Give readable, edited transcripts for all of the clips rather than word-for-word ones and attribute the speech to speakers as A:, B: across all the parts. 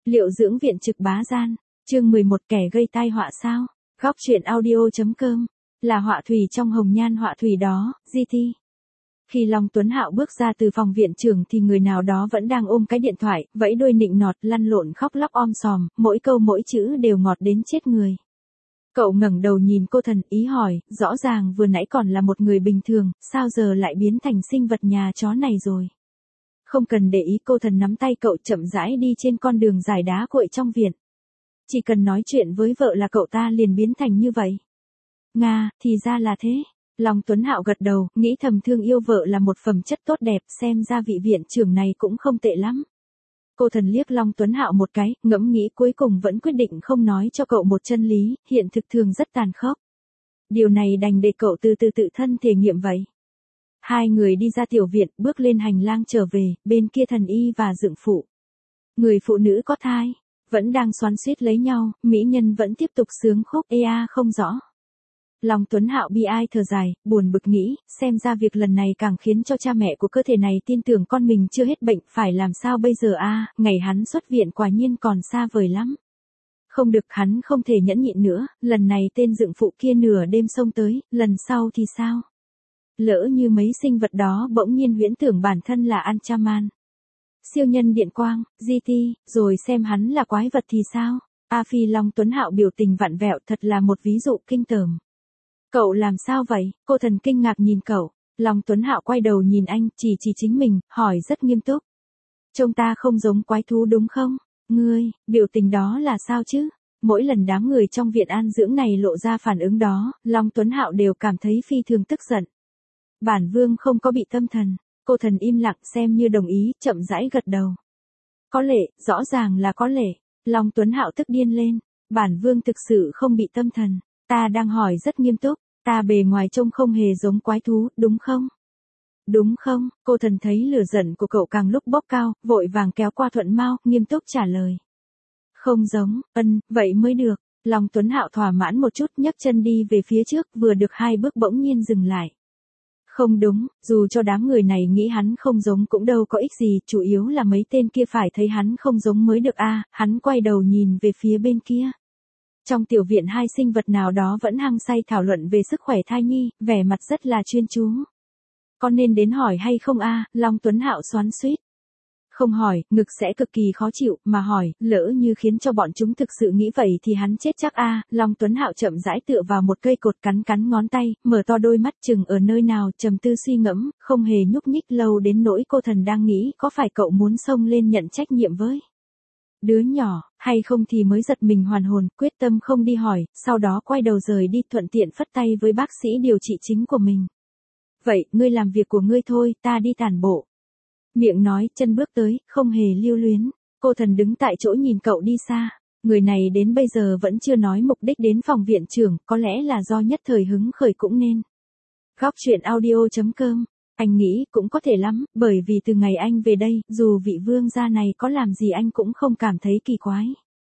A: Liệu dưỡng viện trực bá gian, chương 11 kẻ gây tai họa sao? Góc truyện audio.com, là họa thủy trong hồng nhan họa thủy đó, GT. Khi Long Tuấn Hạo bước ra từ phòng viện trưởng thì người nào đó vẫn đang ôm cái điện thoại, vẫy đuôi nịnh nọt, lăn lộn khóc lóc om sòm, mỗi câu mỗi chữ đều ngọt đến chết người. Cậu ngẩng đầu nhìn cô thần, ý hỏi, rõ ràng vừa nãy còn là một người bình thường, sao giờ lại biến thành sinh vật nhà chó này rồi? Không cần để ý, cô thần nắm tay cậu chậm rãi đi trên con đường dài đá cuội trong viện. Chỉ cần nói chuyện với vợ là cậu ta liền biến thành như vậy. Nga, thì ra là thế. Long Tuấn Hạo gật đầu, nghĩ thầm thương yêu vợ là một phẩm chất tốt đẹp, xem ra vị viện trưởng này cũng không tệ lắm. Cô thần liếc Long Tuấn Hạo một cái, ngẫm nghĩ cuối cùng vẫn quyết định không nói cho cậu một chân lý, hiện thực thường rất tàn khốc. Điều này đành để cậu từ từ tự thân thể nghiệm vậy. Hai người đi ra tiểu viện, bước lên hành lang trở về, bên kia thần y và dượng phụ. Người phụ nữ có thai, vẫn đang xoắn xuýt lấy nhau, mỹ nhân vẫn tiếp tục sướng khúc ea không rõ. Long Tuấn Hạo bi ai thở dài, buồn bực nghĩ, xem ra việc lần này càng khiến cho cha mẹ của cơ thể này tin tưởng con mình chưa hết bệnh, phải làm sao bây giờ a? Ngày hắn xuất viện quả nhiên còn xa vời lắm. Không được, hắn không thể nhẫn nhịn nữa, lần này tên dượng phụ kia nửa đêm xông tới, lần sau thì sao? Lỡ như mấy sinh vật đó bỗng nhiên huyễn tưởng bản thân là Anchaman, siêu nhân điện quang, GT, rồi xem hắn là quái vật thì sao? A Phi. Long Tuấn Hạo biểu tình vặn vẹo, thật là một ví dụ kinh tởm. Cậu làm sao vậy? Cô thần kinh ngạc nhìn cậu. Long Tuấn Hạo quay đầu nhìn anh, chỉ chính mình, hỏi rất nghiêm túc. Trông ta không giống quái thú đúng không? Ngươi, biểu tình đó là sao chứ? Mỗi lần đám người trong viện an dưỡng này lộ ra phản ứng đó, Long Tuấn Hạo đều cảm thấy phi thường tức giận. Bản vương không có bị tâm thần. Cô thần im lặng xem như đồng ý, chậm rãi gật đầu. Có lệ, rõ ràng là có lệ. Long Tuấn Hạo tức điên lên. Bản vương thực sự không bị tâm thần. Ta đang hỏi rất nghiêm túc. Ta bề ngoài trông không hề giống quái thú, đúng không? Đúng không? Cô thần thấy lửa giận của cậu càng lúc bốc cao, vội vàng kéo qua thuận mau, nghiêm túc trả lời. Không giống, vậy mới được. Long Tuấn Hạo thỏa mãn một chút, nhấc chân đi về phía trước, vừa được 2 bước bỗng nhiên dừng lại. Không đúng, dù cho đám người này nghĩ hắn không giống cũng đâu có ích gì, chủ yếu là mấy tên kia phải thấy hắn không giống mới được a. Hắn quay đầu nhìn về phía bên kia. Trong tiểu viện hai sinh vật nào đó vẫn hăng say thảo luận về sức khỏe thai nhi, vẻ mặt rất là chuyên chú. Có nên đến hỏi hay không a? Long Tuấn Hạo xoắn xuýt. Không hỏi, ngực sẽ cực kỳ khó chịu, mà hỏi, lỡ như khiến cho bọn chúng thực sự nghĩ vậy thì hắn chết chắc a. Long Tuấn Hạo chậm rãi tựa vào một cây cột, cắn ngón tay, mở to đôi mắt chừng ở nơi nào, trầm tư suy ngẫm, không hề nhúc nhích lâu đến nỗi cô thần đang nghĩ có phải cậu muốn xông lên nhận trách nhiệm với đứa nhỏ, hay không thì mới giật mình hoàn hồn, quyết tâm không đi hỏi, sau đó quay đầu rời đi, thuận tiện phất tay với bác sĩ điều trị chính của mình. Vậy, ngươi làm việc của ngươi thôi, ta đi tản bộ. Miệng nói, chân bước tới, không hề lưu luyến. Cô thần đứng tại chỗ nhìn cậu đi xa. Người này đến bây giờ vẫn chưa nói mục đích đến phòng viện trưởng, có lẽ là do nhất thời hứng khởi cũng nên. Góc truyện audio.com. Anh nghĩ cũng có thể lắm, bởi vì từ ngày anh về đây, dù vị vương gia này có làm gì anh cũng không cảm thấy kỳ quái.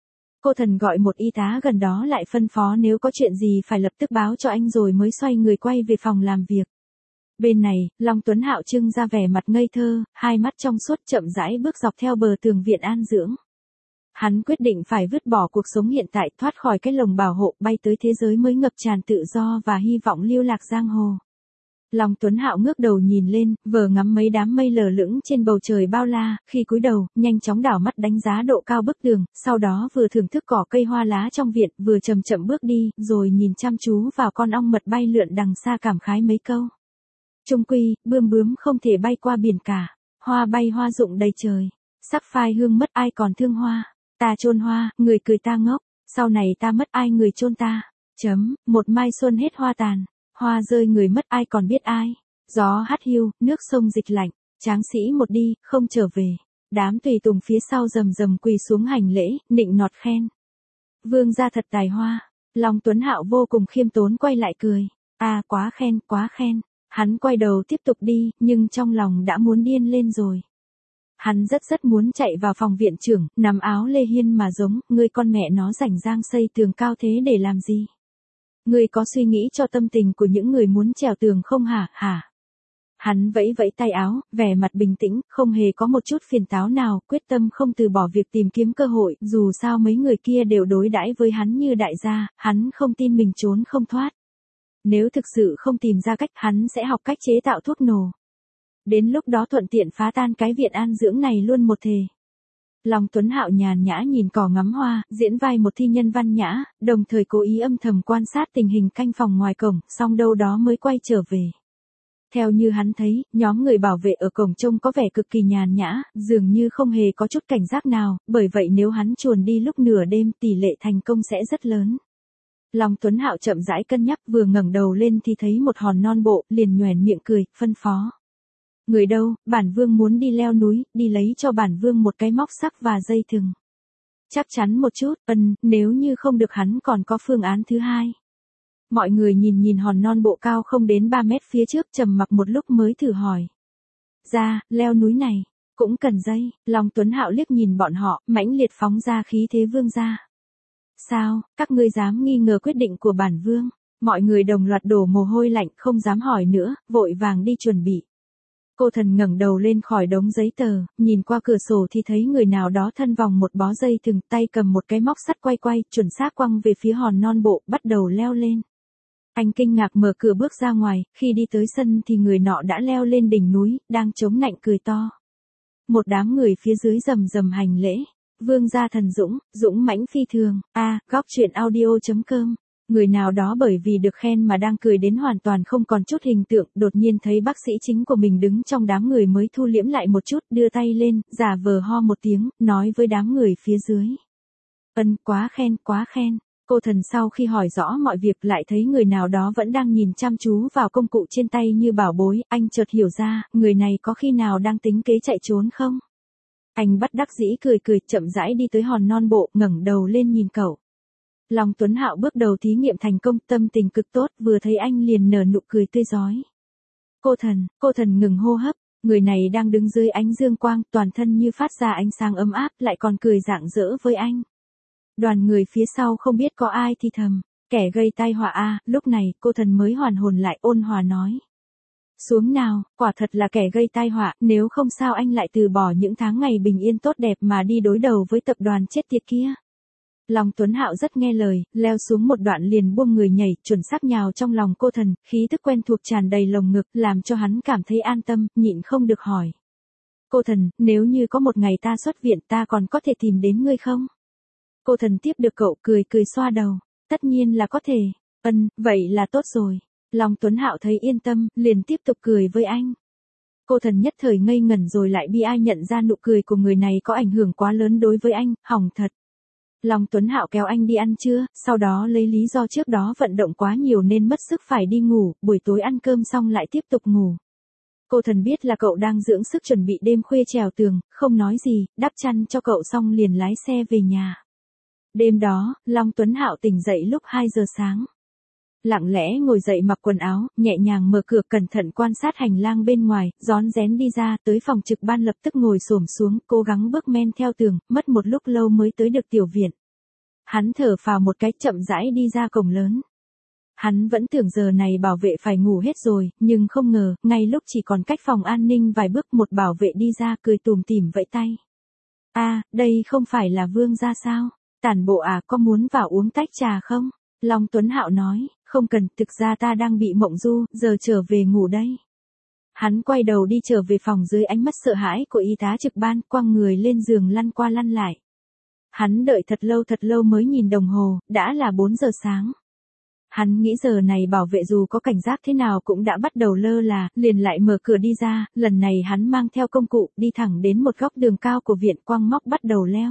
A: Cô thần gọi một y tá gần đó lại phân phó nếu có chuyện gì phải lập tức báo cho anh rồi mới xoay người quay về phòng làm việc. Bên này, Long Tuấn Hạo trưng ra vẻ mặt ngây thơ, hai mắt trong suốt chậm rãi bước dọc theo bờ tường viện an dưỡng. Hắn quyết định phải vứt bỏ cuộc sống hiện tại, thoát khỏi cái lồng bảo hộ, bay tới thế giới mới ngập tràn tự do và hy vọng lưu lạc giang hồ. Long Tuấn Hạo ngước đầu nhìn lên, vờ ngắm mấy đám mây lờ lững trên bầu trời bao la, khi cúi đầu, nhanh chóng đảo mắt đánh giá độ cao bức tường, sau đó vừa thưởng thức cỏ cây hoa lá trong viện, vừa chậm chậm bước đi, rồi nhìn chăm chú vào con ong mật bay lượn đằng xa cảm khái mấy câu. Chung quy, bướm không thể bay qua biển cả, hoa bay hoa rụng đầy trời, sắc phai hương mất ai còn thương hoa, ta chôn hoa, người cười ta ngốc, sau này ta mất ai người chôn ta, một mai xuân hết hoa tàn, hoa rơi người mất ai còn biết ai, gió hắt hiu, nước sông dịch lạnh, tráng sĩ một đi, không trở về, đám tùy tùng phía sau rầm rầm quỳ xuống hành lễ, nịnh nọt khen. Vương gia thật tài hoa. Long Tuấn Hạo vô cùng khiêm tốn quay lại cười, quá khen, quá khen. Hắn quay đầu tiếp tục đi, nhưng trong lòng đã muốn điên lên rồi. Hắn rất muốn chạy vào phòng viện trưởng, nắm áo Lê Hiên mà giống, ngươi con mẹ nó rảnh rang xây tường cao thế để làm gì? Ngươi có suy nghĩ cho tâm tình của những người muốn trèo tường không hả? Hắn vẫy vẫy tay áo, vẻ mặt bình tĩnh, không hề có một chút phiền táo nào, quyết tâm không từ bỏ việc tìm kiếm cơ hội, dù sao mấy người kia đều đối đãi với hắn như đại gia, hắn không tin mình trốn không thoát. Nếu thực sự không tìm ra cách, hắn sẽ học cách chế tạo thuốc nổ. Đến lúc đó thuận tiện phá tan cái viện an dưỡng này luôn một thể. Long Tuấn Hạo nhàn nhã nhìn cỏ ngắm hoa, diễn vai một thi nhân văn nhã, đồng thời cố ý âm thầm quan sát tình hình canh phòng ngoài cổng, xong đâu đó mới quay trở về. Theo như hắn thấy, nhóm người bảo vệ ở cổng trông có vẻ cực kỳ nhàn nhã, dường như không hề có chút cảnh giác nào, bởi vậy nếu hắn chuồn đi lúc nửa đêm tỷ lệ thành công sẽ rất lớn. Long Tuấn Hạo chậm rãi cân nhắc, vừa ngẩng đầu lên thì thấy một hòn non bộ, liền nhoẻn miệng cười, phân phó. Người đâu, bản vương muốn đi leo núi, đi lấy cho bản vương một cái móc sắc và dây thừng. Chắc chắn một chút, nếu như không được hắn còn có phương án thứ hai. Mọi người nhìn hòn non bộ cao không đến 3 mét phía trước, trầm mặc một lúc mới thử hỏi. Leo núi này, cũng cần dây. Long Tuấn Hạo liếc nhìn bọn họ, mãnh liệt phóng ra khí thế vương gia. Sao, các ngươi dám nghi ngờ quyết định của bản vương? Mọi người đồng loạt đổ mồ hôi lạnh, không dám hỏi nữa, vội vàng đi chuẩn bị. Cô thần ngẩng đầu lên khỏi đống giấy tờ, nhìn qua cửa sổ thì thấy người nào đó thân vòng một bó dây thừng, tay cầm một cái móc sắt quay, chuẩn xác quăng về phía hòn non bộ, bắt đầu leo lên. Anh kinh ngạc mở cửa bước ra ngoài, khi đi tới sân thì người nọ đã leo lên đỉnh núi, đang chống nạnh cười to. Một đám người phía dưới rầm rầm hành lễ. Vương gia thần dũng, dũng mãnh phi thường. Góc truyện audio.com. Người nào đó bởi vì được khen mà đang cười đến hoàn toàn không còn chút hình tượng, đột nhiên thấy bác sĩ chính của mình đứng trong đám người mới thu liễm lại một chút, đưa tay lên, giả vờ ho một tiếng, nói với đám người phía dưới. Quá khen. Cô thần sau khi hỏi rõ mọi việc lại thấy người nào đó vẫn đang nhìn chăm chú vào công cụ trên tay như bảo bối, anh chợt hiểu ra, người này có khi nào đang tính kế chạy trốn không? Anh bất đắc dĩ cười, chậm rãi đi tới hòn non bộ, ngẩng đầu lên nhìn cậu. Long Tuấn Hạo bước đầu thí nghiệm thành công, tâm tình cực tốt, vừa thấy anh liền nở nụ cười tươi rói. Cô thần ngừng hô hấp, người này đang đứng dưới ánh dương quang, toàn thân như phát ra ánh sáng ấm áp, lại còn cười rạng rỡ với anh. Đoàn người phía sau không biết có ai thì thầm, kẻ gây tai họa lúc này cô thần mới hoàn hồn lại, ôn hòa nói. Xuống nào, quả thật là kẻ gây tai họa, nếu không sao anh lại từ bỏ những tháng ngày bình yên tốt đẹp mà đi đối đầu với tập đoàn chết tiệt kia. Long Tuấn Hạo rất nghe lời, leo xuống một đoạn liền buông người nhảy, chuẩn xác nhào trong lòng cô thần, khí tức quen thuộc tràn đầy lồng ngực, làm cho hắn cảm thấy an tâm, nhịn không được hỏi. Cô thần, nếu như có một ngày ta xuất viện ta còn có thể tìm đến ngươi không? Cô thần tiếp được cậu, cười xoa đầu. Tất nhiên là có thể. Vậy là tốt rồi. Long Tuấn Hạo thấy yên tâm, liền tiếp tục cười với anh. Cô thần nhất thời ngây ngẩn rồi lại bi ai nhận ra nụ cười của người này có ảnh hưởng quá lớn đối với anh, hỏng thật. Long Tuấn Hạo kéo anh đi ăn trưa, sau đó lấy lý do trước đó vận động quá nhiều nên mất sức phải đi ngủ, buổi tối ăn cơm xong lại tiếp tục ngủ. Cô thần biết là cậu đang dưỡng sức chuẩn bị đêm khuya trèo tường, không nói gì, đắp chăn cho cậu xong liền lái xe về nhà. Đêm đó, Long Tuấn Hạo tỉnh dậy lúc 2 giờ sáng. Lặng lẽ ngồi dậy mặc quần áo, nhẹ nhàng mở cửa, cẩn thận quan sát hành lang bên ngoài, rón rén đi ra, tới phòng trực ban lập tức ngồi xổm xuống, cố gắng bước men theo tường, mất một lúc lâu mới tới được tiểu viện. Hắn thở phào một cái, chậm rãi đi ra cổng lớn. Hắn vẫn tưởng giờ này bảo vệ phải ngủ hết rồi, nhưng không ngờ, ngay lúc chỉ còn cách phòng an ninh vài bước, một bảo vệ đi ra cười tủm tỉm vẫy tay. Đây không phải là Vương gia sao? Tản bộ có muốn vào uống tách trà không? Long Tuấn Hạo nói, không cần, thực ra ta đang bị mộng du, giờ trở về ngủ đây. Hắn quay đầu đi trở về phòng dưới ánh mắt sợ hãi của y tá trực ban, quăng người lên giường lăn qua lăn lại. Hắn đợi thật lâu mới nhìn đồng hồ, đã là 4 giờ sáng. Hắn nghĩ giờ này bảo vệ dù có cảnh giác thế nào cũng đã bắt đầu lơ là, liền lại mở cửa đi ra, lần này hắn mang theo công cụ, đi thẳng đến một góc đường cao của viện, quăng móc bắt đầu leo.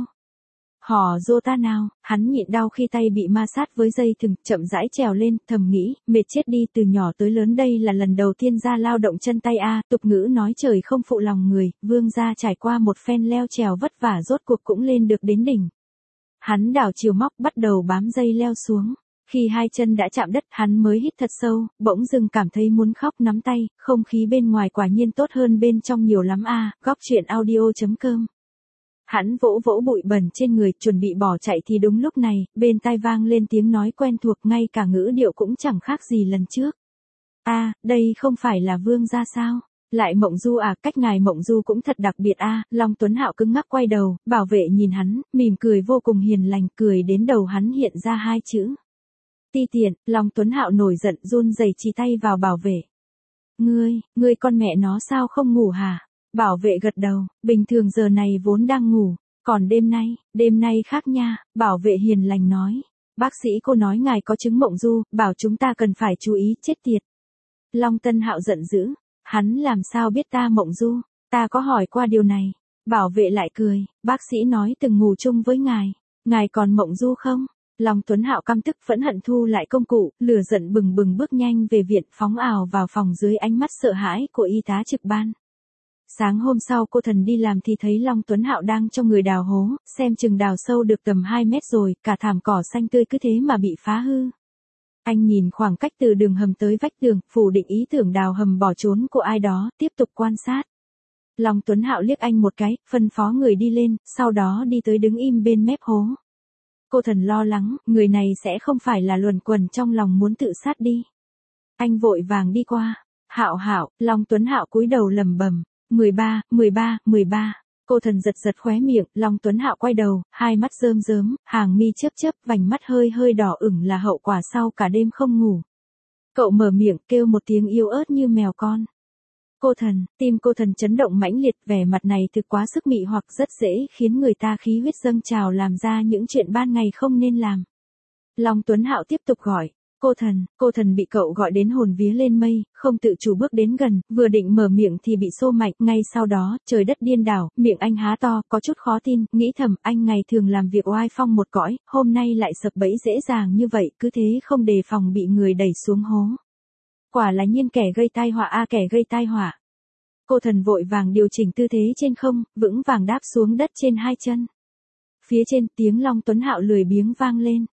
A: Hò dô ta nào, hắn nhịn đau khi tay bị ma sát với dây thừng, chậm rãi trèo lên, thầm nghĩ, mệt chết đi, từ nhỏ tới lớn đây là lần đầu tiên ra lao động chân tay tục ngữ nói trời không phụ lòng người, Vương gia trải qua một phen leo trèo vất vả rốt cuộc cũng lên được đến đỉnh. Hắn đảo chiều móc bắt đầu bám dây leo xuống. Khi hai chân đã chạm đất, hắn mới hít thật sâu, bỗng dưng cảm thấy muốn khóc, nắm tay, không khí bên ngoài quả nhiên tốt hơn bên trong nhiều lắm Góc truyện audio.com. Hắn vỗ bụi bẩn trên người, chuẩn bị bỏ chạy thì đúng lúc này, bên tai vang lên tiếng nói quen thuộc, ngay cả ngữ điệu cũng chẳng khác gì lần trước. Đây không phải là Vương gia sao? Lại Mộng Du à, cách ngài Mộng Du cũng thật đặc biệt a. Long Tuấn Hạo cứng ngắc quay đầu, bảo vệ nhìn hắn, mỉm cười vô cùng hiền lành, cười đến đầu hắn hiện ra hai chữ. Ti tiện. Long Tuấn Hạo nổi giận run rẩy chỉ tay vào bảo vệ. Ngươi con mẹ nó sao không ngủ hả? Bảo vệ gật đầu, bình thường giờ này vốn đang ngủ, còn đêm nay khác nha, bảo vệ hiền lành nói. Bác sĩ cô nói ngài có chứng Mộng Du, bảo chúng ta cần phải chú ý, chết tiệt. Long Tân Hạo giận dữ, hắn làm sao biết ta Mộng Du, ta có hỏi qua điều này. Bảo vệ lại cười, bác sĩ nói từng ngủ chung với ngài còn Mộng Du không? Long Tuấn Hạo căm tức phẫn hận thu lại công cụ, lửa giận bừng bừng bước nhanh về viện, phóng ào vào phòng dưới ánh mắt sợ hãi của y tá trực ban. Sáng hôm sau cô thần đi làm thì thấy Long Tuấn Hạo đang cho người đào hố, xem chừng đào sâu được tầm 2 mét rồi, cả thảm cỏ xanh tươi cứ thế mà bị phá hư. Anh nhìn khoảng cách từ đường hầm tới vách tường, phủ định ý tưởng đào hầm bỏ trốn của ai đó, tiếp tục quan sát. Long Tuấn Hạo liếc anh một cái, phân phó người đi lên, sau đó đi tới đứng im bên mép hố. Cô thần lo lắng, người này sẽ không phải là luẩn quẩn trong lòng muốn tự sát đi. Anh vội vàng đi qua. Hạo, Long Tuấn Hạo cúi đầu lẩm bẩm, 13. Cô thần giật khóe miệng, Long Tuấn Hạo quay đầu, hai mắt rơm rớm, hàng mi chớp, vành mắt hơi đỏ ửng là hậu quả sau cả đêm không ngủ. Cậu mở miệng kêu một tiếng yếu ớt như mèo con. Cô thần, tim cô thần chấn động mãnh liệt, vẻ mặt này thực quá sức mị hoặc rất dễ khiến người ta khí huyết dâng trào làm ra những chuyện ban ngày không nên làm. Long Tuấn Hạo tiếp tục gọi, cô thần bị cậu gọi đến hồn vía lên mây, không tự chủ bước đến gần, vừa định mở miệng thì bị xô mạnh, ngay sau đó, trời đất điên đảo, miệng anh há to, có chút khó tin, nghĩ thầm, anh ngày thường làm việc oai phong một cõi, hôm nay lại sập bẫy dễ dàng như vậy, cứ thế không đề phòng bị người đẩy xuống hố. Quả là nhiên kẻ gây tai họa a, kẻ gây tai họa. Cô thần vội vàng điều chỉnh tư thế trên không, vững vàng đáp xuống đất trên hai chân. Phía trên tiếng Long Tuấn Hạo lười biếng vang lên,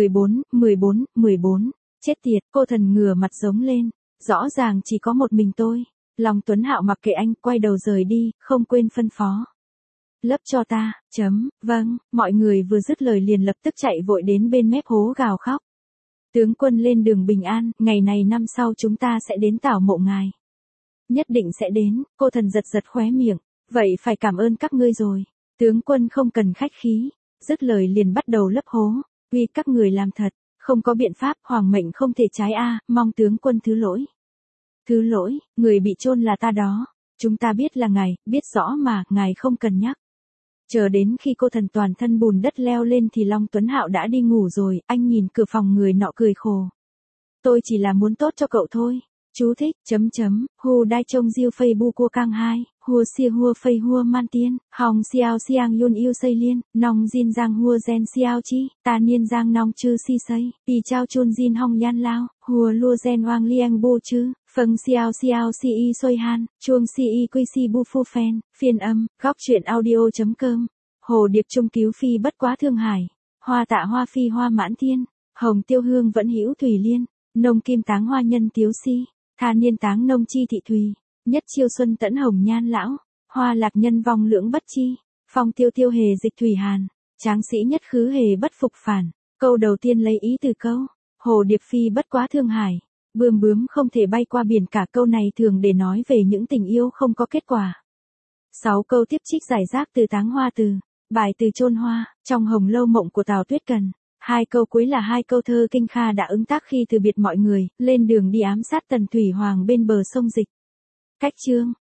A: 14. Chết tiệt, cô thần ngửa mặt giống lên, rõ ràng chỉ có một mình tôi. Long Tuấn Hạo mặc kệ anh, quay đầu rời đi, không quên phân phó. Lấp cho ta, vâng, mọi người vừa dứt lời liền lập tức chạy vội đến bên mép hố gào khóc. Tướng quân lên đường bình an, ngày này năm sau chúng ta sẽ đến tảo mộ ngài. Nhất định sẽ đến, cô thần giật khóe miệng, vậy phải cảm ơn các ngươi rồi. Tướng quân không cần khách khí, dứt lời liền bắt đầu lấp hố. Vì các người làm thật, không có biện pháp, hoàng mệnh không thể trái a, mong tướng quân thứ lỗi. Thứ lỗi, người bị chôn là ta đó. Chúng ta biết là ngài, biết rõ mà, ngài không cần nhắc. Chờ đến khi cô thần toàn thân bùn đất leo lên thì Long Tuấn Hạo đã đi ngủ rồi, anh nhìn cửa phòng người nọ cười khổ. Tôi chỉ là muốn tốt cho cậu thôi. Chú thích, Hu đai trông diêu phây bu cua cang hai, hua xia hua phây hua man tiên, hòng xiao xiang yun yêu xây liên, nong jin giang hua gen xiao chi, ta niên giang nong chư si xây, tì trao chun jin hong yan lao, hua lua gen wang liang bu chư, phâng xiao si y xôi han, chuông si y quy si bu phu phen, phiên âm, góc truyện audio.com, hồ điệp trung cứu phi bất quá thương hải, hoa tạ hoa phi hoa mãn thiên, hồng tiêu hương vẫn hữu thủy liên, nông kim táng hoa nhân tiếu si. Tha niên táng nông chi thị thùy, nhất chiêu xuân tẫn hồng nhan lão, hoa lạc nhân vong lưỡng bất chi, phong tiêu hề dịch thủy hàn, tráng sĩ nhất khứ hề bất phục phản. Câu đầu tiên lấy ý từ câu, hồ điệp phi bất quá thương hải, bướm không thể bay qua biển cả, câu này thường để nói về những tình yêu không có kết quả. 6 câu tiếp trích giải rác từ táng hoa từ, bài từ chôn hoa, trong Hồng Lâu Mộng của Tào Tuyết Cần. 2 câu cuối là 2 câu thơ Kinh Kha đã ứng tác khi từ biệt mọi người, lên đường đi ám sát Tần Thủy Hoàng bên bờ sông Dịch. Cách chương